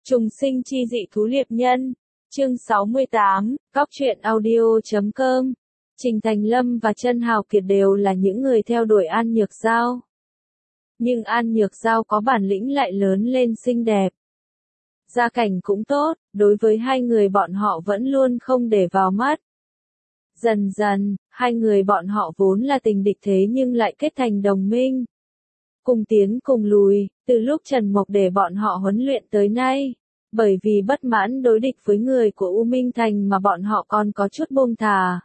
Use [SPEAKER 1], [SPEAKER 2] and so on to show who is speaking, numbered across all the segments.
[SPEAKER 1] Trùng sinh chi dị thú liệp nhân. Chương 68, Góc truyện audio.com. Trình Thành Lâm và Chân Hào Kiệt đều là những người theo đuổi An Nhược Giao. Nhưng An Nhược Giao có bản lĩnh lại lớn lên xinh đẹp. Gia cảnh cũng tốt, đối với hai người bọn họ vẫn luôn không để vào mắt. Dần dần, hai người bọn họ vốn là tình địch thế nhưng lại kết thành đồng minh. Cùng tiến cùng lùi, từ lúc Trần Mộc để bọn họ huấn luyện tới nay. Bởi vì bất mãn đối địch với người của U Minh Thành mà bọn họ còn có chút buông thà.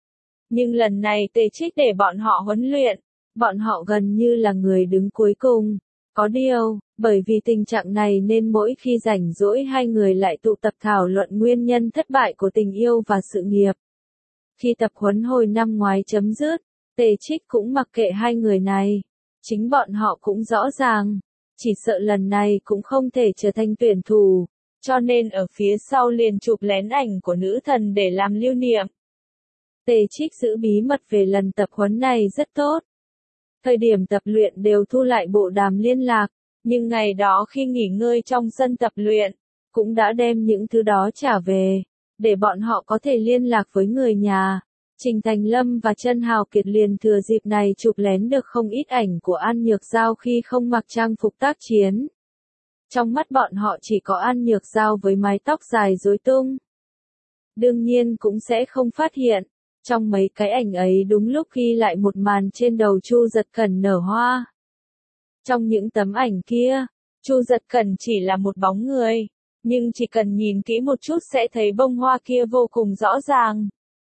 [SPEAKER 1] Nhưng lần này Tề Trích để bọn họ huấn luyện, bọn họ gần như là người đứng cuối cùng. Có điều, bởi vì tình trạng này nên mỗi khi rảnh rỗi hai người lại tụ tập thảo luận nguyên nhân thất bại của tình yêu và sự nghiệp. Khi tập huấn hồi năm ngoái chấm dứt, Tề Trích cũng mặc kệ hai người này. Chính bọn họ cũng rõ ràng, chỉ sợ lần này cũng không thể trở thành tuyển thủ, cho nên ở phía sau liền chụp lén ảnh của nữ thần để làm lưu niệm. Tề Trích giữ bí mật về lần tập huấn này rất tốt. Thời điểm tập luyện đều thu lại bộ đàm liên lạc, nhưng ngày đó khi nghỉ ngơi trong sân tập luyện, cũng đã đem những thứ đó trả về, để bọn họ có thể liên lạc với người nhà. Trình Thành Lâm và Chân Hào Kiệt liền thừa dịp này chụp lén được không ít ảnh của An Nhược Giao khi không mặc trang phục tác chiến. Trong mắt bọn họ chỉ có An Nhược Giao với mái tóc dài rối tung. Đương nhiên cũng sẽ không phát hiện, trong mấy cái ảnh ấy đúng lúc ghi lại một màn trên đầu Chu Giật Cẩn nở hoa. Trong những tấm ảnh kia, Chu Giật Cẩn chỉ là một bóng người, nhưng chỉ cần nhìn kỹ một chút sẽ thấy bông hoa kia vô cùng rõ ràng.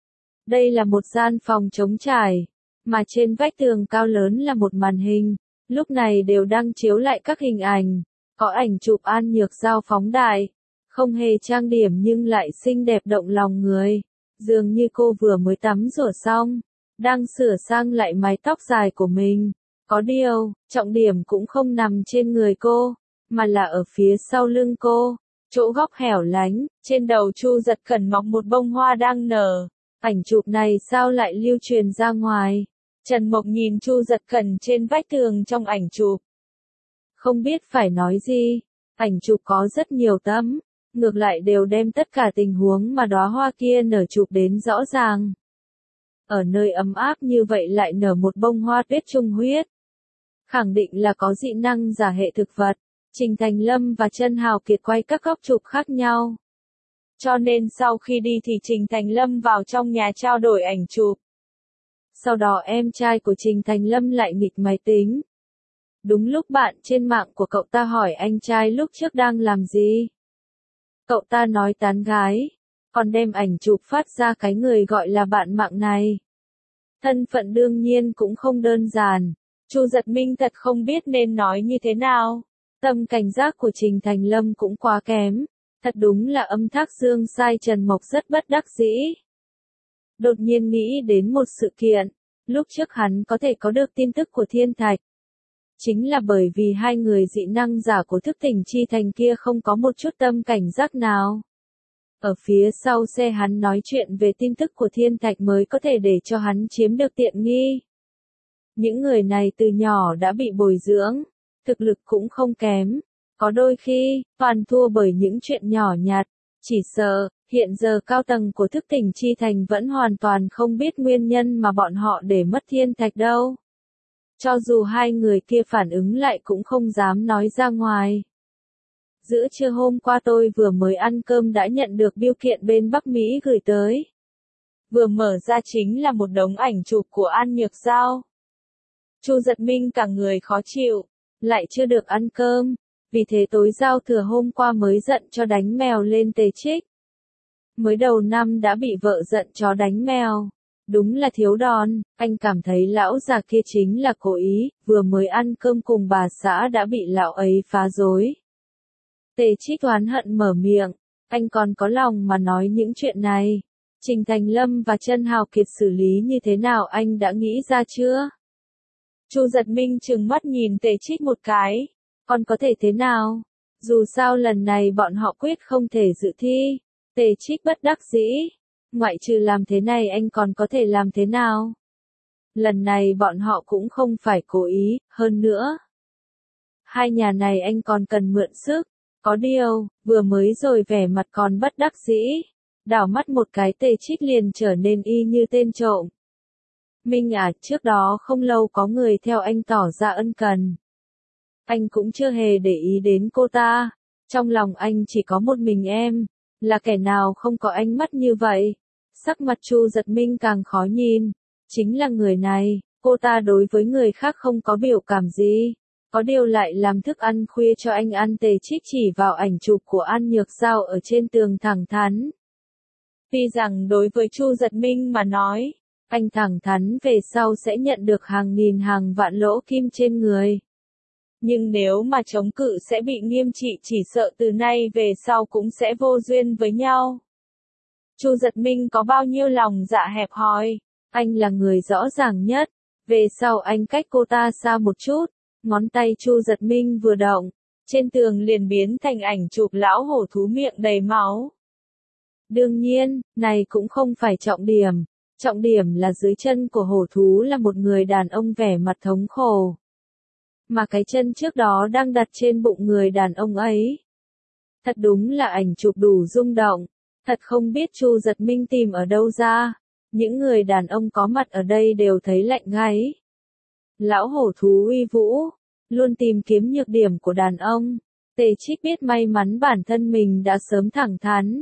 [SPEAKER 1] Đây là một gian phòng trống trải, mà trên vách tường cao lớn là một màn hình, lúc này đều đang chiếu lại các hình ảnh, có ảnh chụp An Nhược Giao phóng đại, không hề trang điểm nhưng lại xinh đẹp động lòng người, dường như cô vừa mới tắm rửa xong, đang sửa sang lại mái tóc dài của mình. Có điều, trọng điểm cũng không nằm trên người cô, mà là ở phía sau lưng cô, chỗ góc hẻo lánh, trên đầu Chu Giật Cẩn mọc một bông hoa đang nở. Ảnh chụp này sao lại lưu truyền ra ngoài? Trần Mộc nhìn Chu Giật Cẩn trên vách tường trong ảnh chụp. Không biết phải nói gì, ảnh chụp có rất nhiều tấm, ngược lại đều đem tất cả tình huống mà đóa hoa kia nở chụp đến rõ ràng. Ở nơi ấm áp như vậy lại nở một bông hoa tuyết trung huyết. Khẳng định là có dị năng giả hệ thực vật. Trình Thành Lâm và Chân Hào Kiệt quay các góc chụp khác nhau. Cho nên sau khi đi thì Trình Thành Lâm vào trong nhà trao đổi ảnh chụp. Sau đó em trai của Trình Thành Lâm lại nghịch máy tính. Đúng lúc bạn trên mạng của cậu ta hỏi anh trai lúc trước đang làm gì. Cậu ta nói tán gái, còn đem ảnh chụp phát ra cái người gọi là bạn mạng này. Thân phận đương nhiên cũng không đơn giản, Chu Giật Minh thật không biết nên nói như thế nào. Tâm cảnh giác của Trình Thành Lâm cũng quá kém. Thật đúng là âm thác dương sai Trần Mộc rất bất đắc dĩ. Đột nhiên nghĩ đến một sự kiện, lúc trước hắn có thể có được tin tức của Thiên Thạch. Chính là bởi vì hai người dị năng giả của thức tỉnh chi thành kia không có một chút tâm cảnh giác nào. Ở phía sau xe hắn nói chuyện về tin tức của Thiên Thạch mới có thể để cho hắn chiếm được tiện nghi. Những người này từ nhỏ đã bị bồi dưỡng, thực lực cũng không kém. Có đôi khi, toàn thua bởi những chuyện nhỏ nhặt, chỉ sợ, hiện giờ cao tầng của thức tỉnh chi thành vẫn hoàn toàn không biết nguyên nhân mà bọn họ để mất Thiên Thạch đâu. Cho dù hai người kia phản ứng lại cũng không dám nói ra ngoài. Giữa trưa hôm qua tôi vừa mới ăn cơm đã nhận được bưu kiện bên Bắc Mỹ gửi tới. Vừa mở ra chính là một đống ảnh chụp của An Nhược Giao. Chu Giật Minh cả người khó chịu, lại chưa được ăn cơm. Vì thế tối giao thừa hôm qua mới giận cho đánh mèo lên Tề Trích. Mới đầu năm đã bị vợ giận chó đánh mèo. Đúng là thiếu đòn, anh cảm thấy lão già kia chính là cố ý, vừa mới ăn cơm cùng bà xã đã bị lão ấy phá rối. Tề Trích oán hận mở miệng, anh còn có lòng mà nói những chuyện này. Trình Thành Lâm và Chân Hào Kiệt xử lý như thế nào anh đã nghĩ ra chưa? Chu Giật Minh trừng mắt nhìn Tề Trích một cái. Còn có thể thế nào? Dù sao lần này bọn họ quyết không thể dự thi. Tề Trích bất đắc dĩ. Ngoại trừ làm thế này anh còn có thể làm thế nào? Lần này bọn họ cũng không phải cố ý, hơn nữa. Hai nhà này anh còn cần mượn sức. Có điều, vừa mới rồi vẻ mặt còn bất đắc dĩ, đảo mắt một cái Tề Trích liền trở nên y như tên trộm. Minh à, trước đó không lâu có người theo anh tỏ ra ân cần. Anh cũng chưa hề để ý đến cô ta, trong lòng anh chỉ có một mình em, là kẻ nào không có ánh mắt như vậy. Sắc mặt Chu Giật Minh càng khó nhìn, chính là người này, cô ta đối với người khác không có biểu cảm gì, có điều lại làm thức ăn khuya cho anh ăn. Tề Trích chỉ vào ảnh chụp của An Nhược Giao ở trên tường thẳng thắn. Tuy rằng đối với Chu Giật Minh mà nói, anh thẳng thắn về sau sẽ nhận được hàng nghìn hàng vạn lỗ kim trên người. Nhưng nếu mà chống cự sẽ bị nghiêm trị, chỉ sợ từ nay về sau cũng sẽ vô duyên với nhau. Chu Giật Minh có bao nhiêu lòng dạ hẹp hòi, anh là người rõ ràng nhất. Về sau anh cách cô ta xa một chút, ngón tay Chu Giật Minh vừa động, trên tường liền biến thành ảnh chụp lão hổ thú miệng đầy máu. Đương nhiên, này cũng không phải trọng điểm là dưới chân của hổ thú là một người đàn ông vẻ mặt thống khổ. Mà cái chân trước đó đang đặt trên bụng người đàn ông ấy. Thật đúng là ảnh chụp đủ rung động, thật không biết Chu Giật Minh tìm ở đâu ra, những người đàn ông có mặt ở đây đều thấy lạnh gáy. Lão hổ thú uy vũ, luôn tìm kiếm nhược điểm của đàn ông, Tề Trích biết may mắn bản thân mình đã sớm thẳng thắn.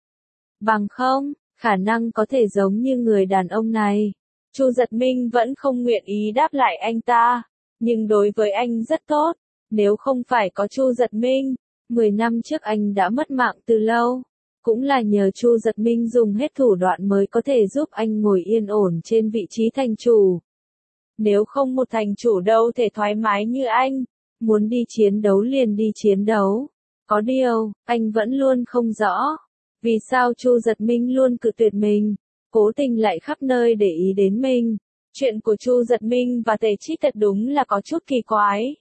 [SPEAKER 1] Bằng không, khả năng có thể giống như người đàn ông này. Chu Giật Minh vẫn không nguyện ý đáp lại anh ta, nhưng đối với anh rất tốt, nếu không phải có Chu Giật Minh, 10 năm trước anh đã mất mạng từ lâu. Cũng là nhờ Chu Giật Minh dùng hết thủ đoạn mới có thể giúp anh ngồi yên ổn trên vị trí thành chủ. Nếu không một thành chủ đâu thể thoải mái như anh, muốn đi chiến đấu liền đi chiến đấu. Có điều, anh vẫn luôn không rõ, vì sao Chu Giật Minh luôn cự tuyệt mình, cố tình lại khắp nơi để ý đến mình. Chuyện của Chu Giật Minh và Tề Trích thật đúng là có chút kỳ quái.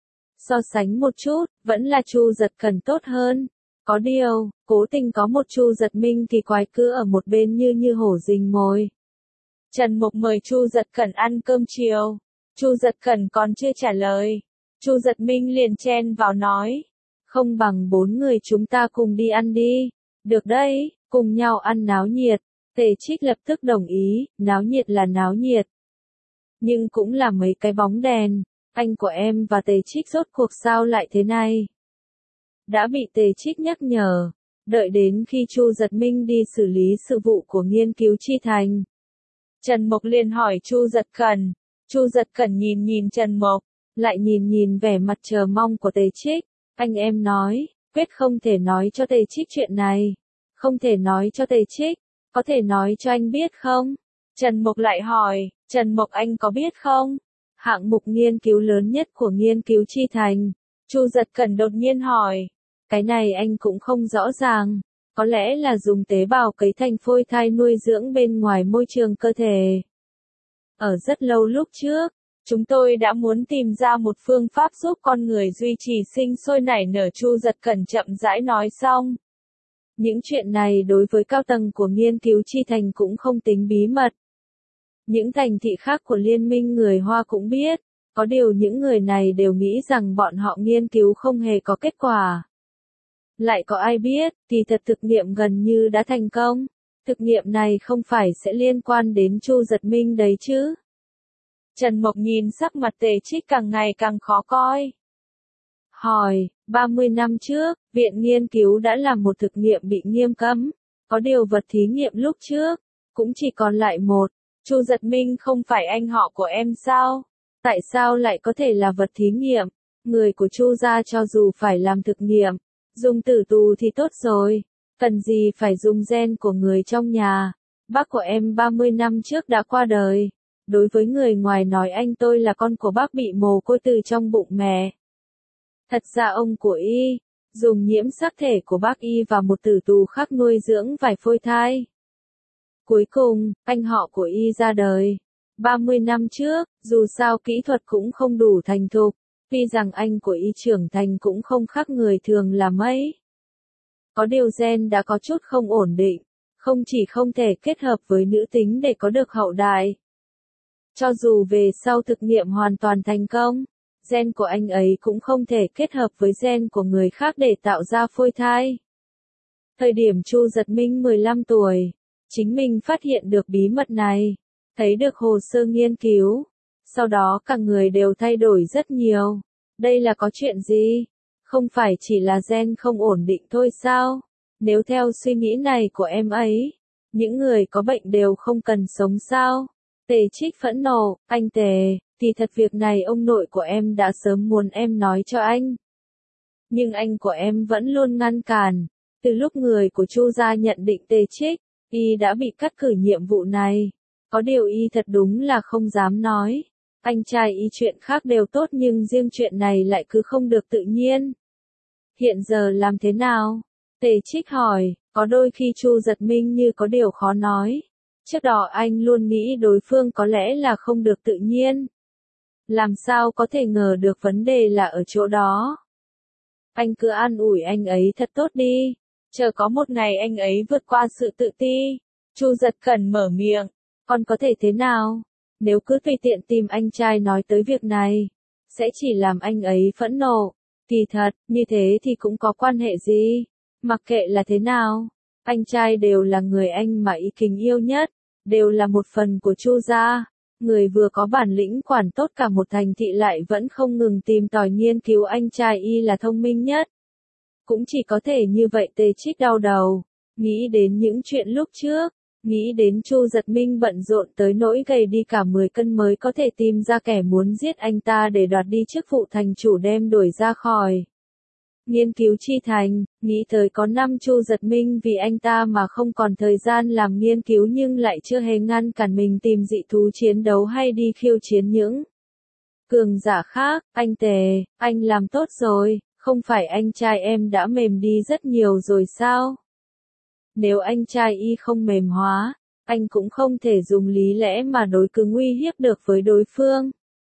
[SPEAKER 1] So sánh một chút, vẫn là Chu Giật Cẩn tốt hơn. Có điều, cố tình có một Chu Giật Minh kỳ quái cứ ở một bên như hổ rình mồi. Trần Mục mời Chu Giật Cẩn ăn cơm chiều. Chu Giật Cẩn còn chưa trả lời. Chu Giật Minh liền chen vào nói. Không bằng 4 người chúng ta cùng đi ăn đi. Được đấy, cùng nhau ăn náo nhiệt. Tề Trích lập tức đồng ý, náo nhiệt là náo nhiệt. Nhưng cũng là mấy cái bóng đèn. Anh của em và Tề Trích rốt cuộc sao lại thế này? Đã bị Tề Trích nhắc nhở. Đợi đến khi Chu Giật Minh đi xử lý sự vụ của nghiên cứu chi thành. Trần Mục liền hỏi Chu Giật Cẩn. Chu Giật Cẩn nhìn Trần Mục, lại nhìn vẻ mặt chờ mong của Tề Trích. Anh em nói, quyết không thể nói cho Tề Trích chuyện này. Không thể nói cho Tề Trích, có thể nói cho anh biết không? Trần Mục lại hỏi, Trần Mục anh có biết không? Hạng mục nghiên cứu lớn nhất của nghiên cứu chi thành. Chu Giật Cẩn đột nhiên hỏi. Cái này anh cũng không rõ ràng. Có lẽ là dùng tế bào cấy thành phôi thai nuôi dưỡng bên ngoài môi trường cơ thể. Ở rất lâu lúc trước, chúng tôi đã muốn tìm ra một phương pháp giúp con người duy trì sinh sôi nảy nở. Chu Giật Cẩn chậm rãi nói xong. Những chuyện này đối với cao tầng của nghiên cứu chi thành cũng không tính bí mật. Những thành thị khác của liên minh người Hoa cũng biết, có điều những người này đều nghĩ rằng bọn họ nghiên cứu không hề có kết quả. Lại có ai biết, kỳ thật thực nghiệm gần như đã thành công. Thực nghiệm này không phải sẽ liên quan đến Chu Giật Minh đấy chứ? Trần Mộc nhìn sắc mặt Tề Trích càng ngày càng khó coi. Hỏi, 30 năm trước, viện nghiên cứu đã làm một thực nghiệm bị nghiêm cấm. Có điều vật thí nghiệm lúc trước, cũng chỉ còn lại một. Chu Giật Minh không phải anh họ của em sao? Tại sao lại có thể là vật thí nghiệm? Người của Chu gia cho dù phải làm thực nghiệm, dùng tử tù thì tốt rồi. Cần gì phải dùng gen của người trong nhà? Bác của em 30 năm trước đã qua đời. Đối với người ngoài nói anh tôi là con của bác bị mồ côi từ trong bụng mẹ. Thật ra ông của y, dùng nhiễm sắc thể của bác y và một tử tù khác nuôi dưỡng vài phôi thai. Cuối cùng, anh họ của y ra đời. 30 năm trước, dù sao kỹ thuật cũng không đủ thành thục, tuy rằng anh của y trưởng thành cũng không khác người thường là mấy. Có điều gen đã có chút không ổn định, không chỉ không thể kết hợp với nữ tính để có được hậu đại. Cho dù về sau thực nghiệm hoàn toàn thành công, gen của anh ấy cũng không thể kết hợp với gen của người khác để tạo ra phôi thai. Thời điểm Chu Giật Minh 15 tuổi, chính mình phát hiện được bí mật này, thấy được hồ sơ nghiên cứu, sau đó cả người đều thay đổi rất nhiều. Đây là có chuyện gì? Không phải chỉ là gen không ổn định thôi sao? Nếu theo suy nghĩ này của em ấy, những người có bệnh đều không cần sống sao? Tề Trích phẫn nộ, anh Tề, thì thật việc này ông nội của em đã sớm muốn em nói cho anh. Nhưng anh của em vẫn luôn ngăn cản. Từ lúc người của Chu gia nhận định Tề Trích, y đã bị cắt cử nhiệm vụ này. Có điều y thật đúng là không dám nói. Anh trai y chuyện khác đều tốt nhưng riêng chuyện này lại cứ không được tự nhiên. Hiện giờ làm thế nào? Tề Trích hỏi, có đôi khi Chu Giật Minh như có điều khó nói. Trước đó anh luôn nghĩ đối phương có lẽ là không được tự nhiên. Làm sao có thể ngờ được vấn đề là ở chỗ đó. Anh cứ an ủi anh ấy thật tốt đi. Chờ có một ngày anh ấy vượt qua sự tự ti. Chu Giật Cẩn mở miệng. Còn có thể thế nào? Nếu cứ tùy tiện tìm anh trai nói tới việc này, sẽ chỉ làm anh ấy phẫn nộ. Kỳ thật, như thế thì cũng có quan hệ gì? Mặc kệ là thế nào, anh trai đều là người anh mà y kính yêu nhất, đều là một phần của Chu gia. Người vừa có bản lĩnh quản tốt cả một thành thị lại vẫn không ngừng tìm tòi nghiên cứu anh trai y là thông minh nhất. Cũng chỉ có thể như vậy. Tề Trích đau đầu, nghĩ đến những chuyện lúc trước, nghĩ đến Chu Giật Minh bận rộn tới nỗi gầy đi cả 10 cân mới có thể tìm ra kẻ muốn giết anh ta để đoạt đi chức vụ thành chủ đem đuổi ra khỏi nghiên cứu chi thành, nghĩ tới có năm Chu Giật Minh vì anh ta mà không còn thời gian làm nghiên cứu nhưng lại chưa hề ngăn cản mình tìm dị thú chiến đấu hay đi khiêu chiến những cường giả khác. Anh Tề, anh làm tốt rồi, không phải anh trai em đã mềm đi rất nhiều rồi sao? Nếu anh trai y không mềm hóa, anh cũng không thể dùng lý lẽ mà đối cứng uy hiếp được với đối phương.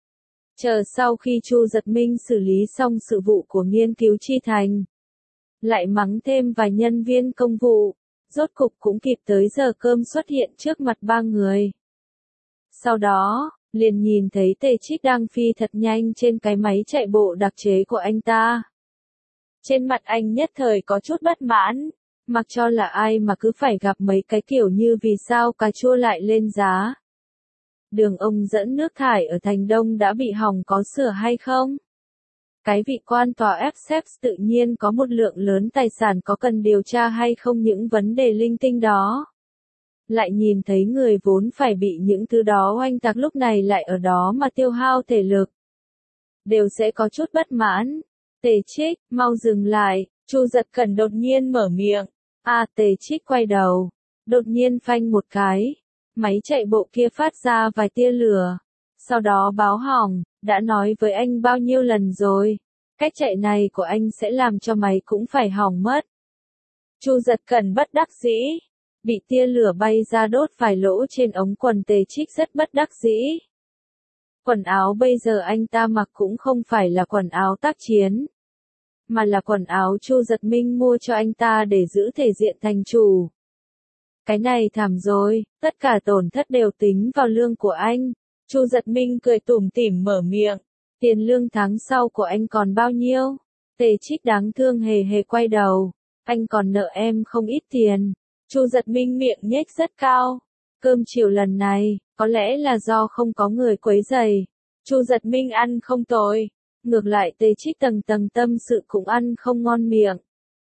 [SPEAKER 1] Chờ sau khi Chu Giật Minh xử lý xong sự vụ của nghiên cứu chi thành, lại mắng thêm vài nhân viên công vụ, rốt cục cũng kịp tới giờ cơm xuất hiện trước mặt ba người. Sau đó, liền nhìn thấy Tề Trích đang phi thật nhanh trên cái máy chạy bộ đặc chế của anh ta. Trên mặt anh nhất thời có chút bất mãn, mặc cho là ai mà cứ phải gặp mấy cái kiểu như vì sao cà chua lại lên giá. Đường ống dẫn nước thải ở Thành Đông đã bị hỏng có sửa hay không? Cái vị quan tòa Essex tự nhiên có một lượng lớn tài sản có cần điều tra hay không, những vấn đề linh tinh đó. Lại nhìn thấy người vốn phải bị những thứ đó oanh tạc lúc này lại ở đó mà tiêu hao thể lực. Đều sẽ có chút bất mãn. Tề Trích, mau dừng lại, Chu Giật Cẩn đột nhiên mở miệng. Tề Trích quay đầu. Đột nhiên phanh một cái. Máy chạy bộ kia phát ra vài tia lửa. Sau đó báo hỏng, đã nói với anh bao nhiêu lần rồi. Cách chạy này của anh sẽ làm cho máy cũng phải hỏng mất. Chu Giật Cẩn bất đắc dĩ. Bị tia lửa bay ra đốt vài lỗ trên ống quần. Tề Trích rất bất đắc dĩ. Quần áo bây giờ anh ta mặc cũng không phải là quần áo tác chiến, mà là quần áo Chu Giật Minh mua cho anh ta để giữ thể diện thành chủ. Cái này thảm rồi, tất cả tổn thất đều tính vào lương của anh. Chu Giật Minh cười tủm tỉm mở miệng. Tiền lương tháng sau của anh còn bao nhiêu? Tề Trích đáng thương hề hề quay đầu. Anh còn nợ em không ít tiền. Chu Giật Minh miệng nhếch rất cao. Cơm chiều lần này, có lẽ là do không có người quấy rầy. Chu Giật Minh ăn không tồi. Ngược lại Tề Trích tầng tầng tâm sự cũng ăn không ngon miệng.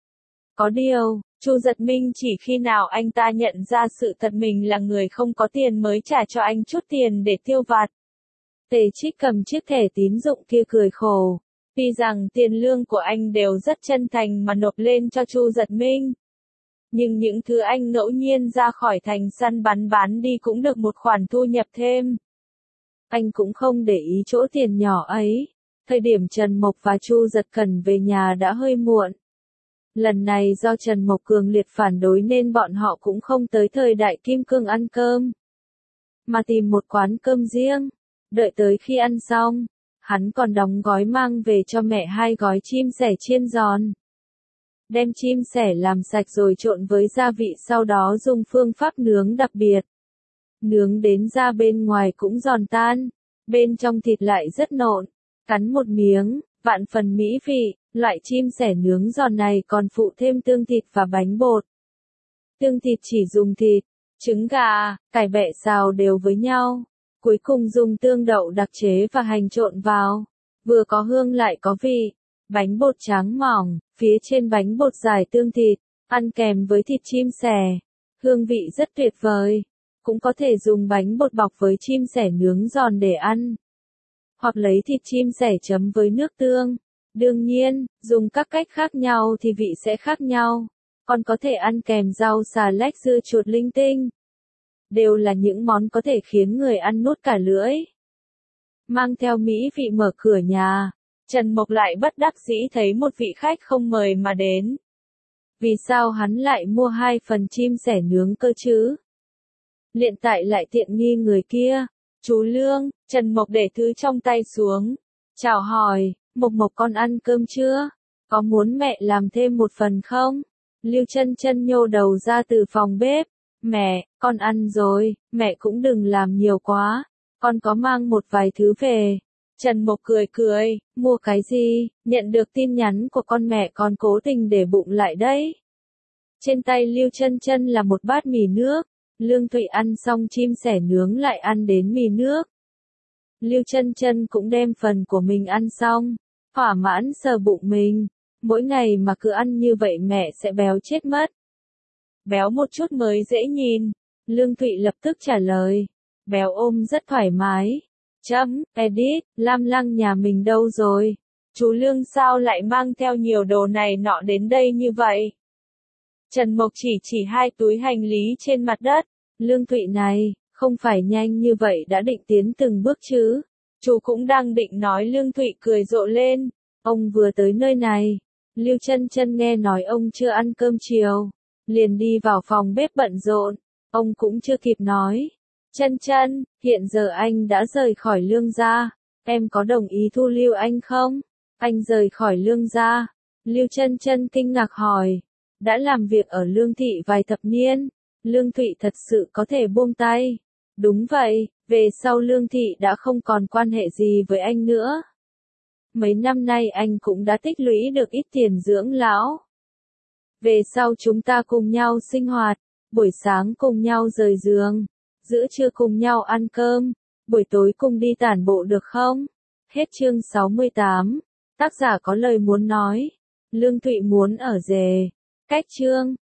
[SPEAKER 1] Có điều, Chu Giật Minh chỉ khi nào anh ta nhận ra sự thật mình là người không có tiền mới trả cho anh chút tiền để tiêu vặt. Tề Trích cầm chiếc thẻ tín dụng kia cười khổ. Tuy rằng tiền lương của anh đều rất chân thành mà nộp lên cho Chu Giật Minh. Nhưng những thứ anh ngẫu nhiên ra khỏi thành săn bắn bán đi cũng được một khoản thu nhập thêm. Anh cũng không để ý chỗ tiền nhỏ ấy. Thời điểm Trần Mộc và Chu Giật Cẩn về nhà đã hơi muộn. Lần này do Trần Mộc cường liệt phản đối nên bọn họ cũng không tới thời đại kim cương ăn cơm, mà tìm một quán cơm riêng. Đợi tới khi ăn xong, hắn còn đóng gói mang về cho mẹ 2 gói chim sẻ chiên giòn. Đem chim sẻ làm sạch rồi trộn với gia vị, sau đó dùng phương pháp nướng đặc biệt. Nướng đến da bên ngoài cũng giòn tan, bên trong thịt lại rất nộn. Cắn một miếng, vạn phần mỹ vị, loại chim sẻ nướng giòn này còn phụ thêm tương thịt và bánh bột. Tương thịt chỉ dùng thịt, trứng gà, cải bẹ xào đều với nhau. Cuối cùng dùng tương đậu đặc chế và hành trộn vào. Vừa có hương lại có vị. Bánh bột trắng mỏng, phía trên bánh bột dài tương thịt, ăn kèm với thịt chim sẻ. Hương vị rất tuyệt vời. Cũng có thể dùng bánh bột bọc với chim sẻ nướng giòn để ăn. Hoặc lấy thịt chim sẻ chấm với nước tương. Đương nhiên, dùng các cách khác nhau thì vị sẽ khác nhau. Còn có thể ăn kèm rau xà lách dưa chuột linh tinh. Đều là những món có thể khiến người ăn nuốt cả lưỡi. Mang theo mỹ vị mở cửa nhà, Trần Mộc lại bất đắc dĩ thấy một vị khách không mời mà đến. Vì sao hắn lại mua 2 phần chim sẻ nướng cơ chứ? Hiện tại lại tiện nghi người kia. Chú Lương, Trần Mộc để thứ trong tay xuống. Chào hỏi, Mộc Mộc con ăn cơm chưa? Có muốn mẹ làm thêm một phần không? Lưu Chân Chân nhô đầu ra từ phòng bếp. Mẹ, con ăn rồi, mẹ cũng đừng làm nhiều quá. Con có mang một vài thứ về. Trần Mộc cười cười, mua cái gì? Nhận được tin nhắn của con mẹ con cố tình để bụng lại đấy. Trên tay Lưu Chân Chân là một bát mì nước. Lương Thụy ăn xong chim sẻ nướng lại ăn đến mì nước. Lưu Chân Chân cũng đem phần của mình ăn xong, thỏa mãn sờ bụng mình. Mỗi ngày mà cứ ăn như vậy mẹ sẽ béo chết mất. Béo một chút mới dễ nhìn. Lương Thụy lập tức trả lời. Béo ôm rất thoải mái. Edit, Lam Lăng nhà mình đâu rồi? Chú Lương sao lại mang theo nhiều đồ này nọ đến đây như vậy? Trần Mộc chỉ 2 túi hành lý trên mặt đất. Lương Thụy này, không phải nhanh như vậy đã định tiến từng bước chứ? Chú cũng đang định nói. Lương Thụy cười rộ lên. Ông vừa tới nơi này. Lưu Chân Chân nghe nói ông chưa ăn cơm chiều. Liền đi vào phòng bếp bận rộn. Ông cũng chưa kịp nói. Chân Chân, hiện giờ anh đã rời khỏi Lương gia. Em có đồng ý thu lưu anh không? Anh rời khỏi Lương gia. Lưu Chân Chân kinh ngạc hỏi. Đã làm việc ở Lương thị vài thập niên. Lương Thụy thật sự có thể buông tay. Đúng vậy, về sau Lương thị đã không còn quan hệ gì với anh nữa. Mấy năm nay anh cũng đã tích lũy được ít tiền dưỡng lão. Về sau chúng ta cùng nhau sinh hoạt, buổi sáng cùng nhau rời giường, giữa trưa cùng nhau ăn cơm, buổi tối cùng đi tản bộ được không? Hết chương 68. Tác giả có lời muốn nói. Lương Thụy muốn ở rể. Cách chương